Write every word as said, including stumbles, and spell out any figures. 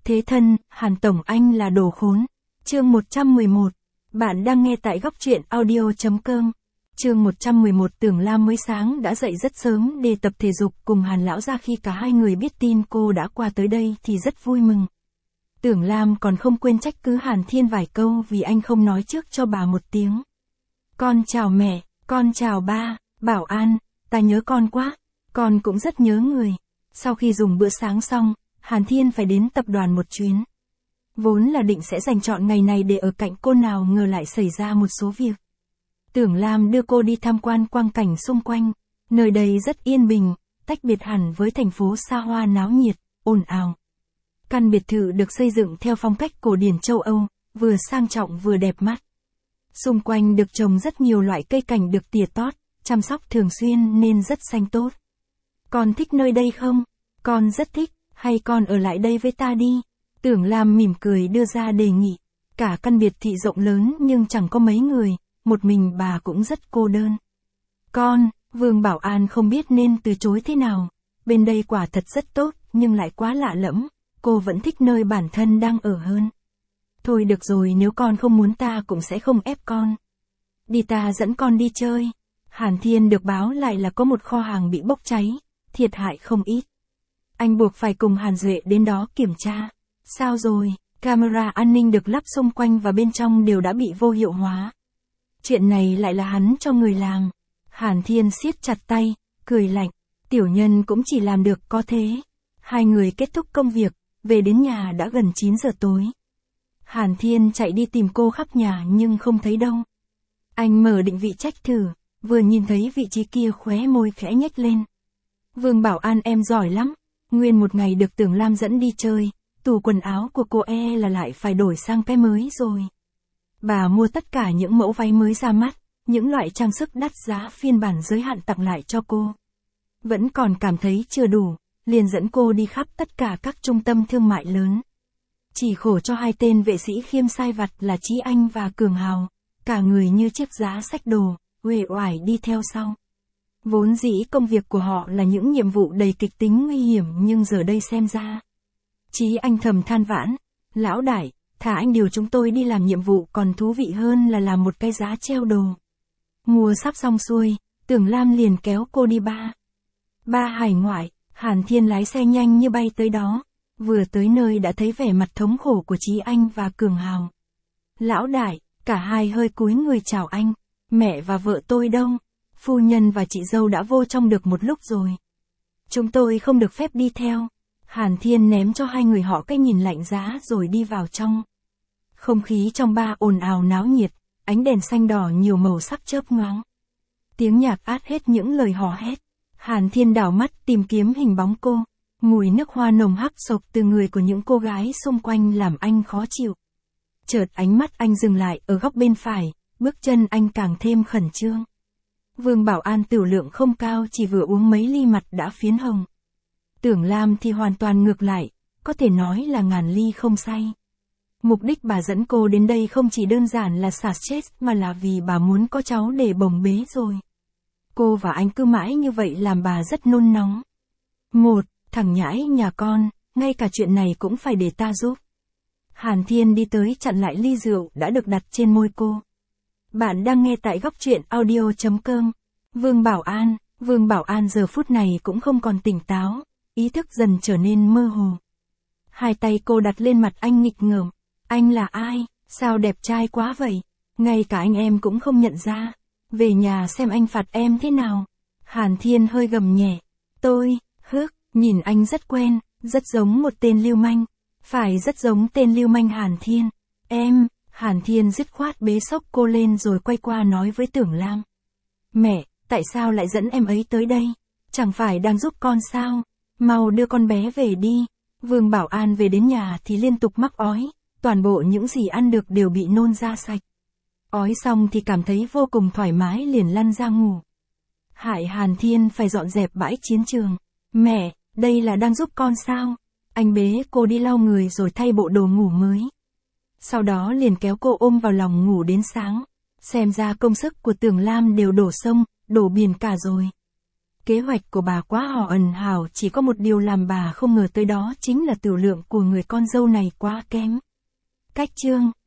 Thế thân, Hàn Tổng anh là đồ khốn. Chương một trăm mười một. Bạn đang nghe tại góc truyện audio chấm com. Chương một trăm mười một. Tưởng Lam mới sáng đã dậy rất sớm để tập thể dục cùng Hàn lão gia. Khi cả hai người biết tin cô đã qua tới đây thì rất vui mừng. Tưởng Lam còn không quên trách cứ Hàn Thiên vài câu vì anh không nói trước cho bà một tiếng. Con chào mẹ, con chào ba, Bảo An, ta nhớ con quá, con cũng rất nhớ người. Sau khi dùng bữa sáng xong, Hàn Thiên phải đến tập đoàn một chuyến. Vốn là định sẽ dành trọn ngày này để ở cạnh cô, nào ngờ lại xảy ra một số việc. Tưởng Lam đưa cô đi tham quan quang cảnh xung quanh, nơi đây rất yên bình, tách biệt hẳn với thành phố xa hoa náo nhiệt, ồn ào. Căn biệt thự được xây dựng theo phong cách cổ điển châu Âu, vừa sang trọng vừa đẹp mắt. Xung quanh được trồng rất nhiều loại cây cảnh được tỉa tót, chăm sóc thường xuyên nên rất xanh tốt. Con thích nơi đây không? Con rất thích, hay con ở lại đây với ta đi? Tưởng Lam mỉm cười đưa ra đề nghị. Cả căn biệt thị rộng lớn nhưng chẳng có mấy người, một mình bà cũng rất cô đơn. Con, Vương Bảo An không biết nên từ chối thế nào. Bên đây quả thật rất tốt, nhưng lại quá lạ lẫm. Cô vẫn thích nơi bản thân đang ở hơn. Thôi được rồi, nếu con không muốn ta cũng sẽ không ép con. Đi, ta dẫn con đi chơi. Hàn Thiên được báo lại là có một kho hàng bị bốc cháy, thiệt hại không ít. Anh buộc phải cùng Hàn Duệ đến đó kiểm tra. Sao rồi? Camera an ninh được lắp xung quanh và bên trong đều đã bị vô hiệu hóa. Chuyện này lại là hắn cho người làm. Hàn Thiên siết chặt tay, cười lạnh. Tiểu nhân cũng chỉ làm được có thế. Hai người kết thúc công việc, về đến nhà đã gần chín giờ tối. Hàn Thiên chạy đi tìm cô khắp nhà nhưng không thấy đâu. Anh mở định vị trách thử, vừa nhìn thấy vị trí kia khóe môi khẽ nhếch lên. Vương Bảo An em giỏi lắm. Nguyên một ngày được Tưởng Lam dẫn đi chơi, tủ quần áo của cô e là lại phải đổi sang cái mới rồi. Bà mua tất cả những mẫu váy mới ra mắt, những loại trang sức đắt giá phiên bản giới hạn tặng lại cho cô. Vẫn còn cảm thấy chưa đủ, liền dẫn cô đi khắp tất cả các trung tâm thương mại lớn. Chỉ khổ cho hai tên vệ sĩ khiêm sai vặt là Chí Anh và Cường Hào, cả người như chiếc giá xách đồ, uể oải đi theo sau. Vốn dĩ công việc của họ là những nhiệm vụ đầy kịch tính nguy hiểm, nhưng giờ đây xem ra. Chí Anh thầm than vãn, lão đại, thả anh điều chúng tôi đi làm nhiệm vụ còn thú vị hơn là làm một cái giá treo đồ. Mua sắp xong xuôi, Tưởng Lam liền kéo cô đi ba. Ba hải ngoại. Hàn Thiên lái xe nhanh như bay tới đó. Vừa tới nơi đã thấy vẻ mặt thống khổ của Chí Anh và Cường Hào. Lão đại, cả hai hơi cúi người chào anh. Mẹ và vợ tôi đâu? Phu nhân và chị dâu đã vô trong được một lúc rồi. Chúng tôi không được phép đi theo. Hàn Thiên ném cho hai người họ cái nhìn lạnh giá rồi đi vào trong. Không khí trong ba ồn ào náo nhiệt, ánh đèn xanh đỏ nhiều màu sắc chớp nhoáng. Tiếng nhạc át hết những lời hò hét. Hàn Thiên đảo mắt tìm kiếm hình bóng cô. Mùi nước hoa nồng hắc sộc từ người của những cô gái xung quanh làm anh khó chịu. Chợt ánh mắt anh dừng lại ở góc bên phải, bước chân anh càng thêm khẩn trương. Vương Bảo An tiểu lượng không cao, chỉ vừa uống mấy ly mặt đã phiến hồng. Tưởng Lam thì hoàn toàn ngược lại, có thể nói là ngàn ly không say. Mục đích bà dẫn cô đến đây không chỉ đơn giản là xả stress mà là vì bà muốn có cháu để bồng bế rồi. Cô và anh cứ mãi như vậy làm bà rất nôn nóng. Một, thằng nhãi nhà con, ngay cả chuyện này cũng phải để ta giúp. Hàn Thiên đi tới chặn lại ly rượu đã được đặt trên môi cô. Bạn đang nghe tại góc truyện audio chấm com. Vương Bảo An, Vương Bảo An giờ phút này cũng không còn tỉnh táo, ý thức dần trở nên mơ hồ. Hai tay cô đặt lên mặt anh nghịch ngợm. Anh là ai? Sao đẹp trai quá vậy? Ngay cả anh em cũng không nhận ra. Về nhà xem anh phạt em thế nào. Hàn Thiên hơi gầm nhẹ. Tôi, hước, nhìn anh rất quen, rất giống một tên lưu manh. Phải rất giống tên lưu manh Hàn Thiên. Em, Hàn Thiên dứt khoát bế xốc cô lên rồi quay qua nói với Tưởng Lam. Mẹ, tại sao lại dẫn em ấy tới đây? Chẳng phải đang giúp con sao? Mau đưa con bé về đi. Vương Bảo An về đến nhà thì liên tục mắc ói. Toàn bộ những gì ăn được đều bị nôn ra sạch. Ói xong thì cảm thấy vô cùng thoải mái liền lăn ra ngủ. Hại Hàn Thiên phải dọn dẹp bãi chiến trường. Mẹ, đây là đang giúp con sao? Anh bế cô đi lau người rồi thay bộ đồ ngủ mới. Sau đó liền kéo cô ôm vào lòng ngủ đến sáng. Xem ra công sức của Tưởng Lam đều đổ sông, đổ biển cả rồi. Kế hoạch của bà quá hò ẩn hào, chỉ có một điều làm bà không ngờ tới, đó chính là tửu lượng của người con dâu này quá kém. Cách chương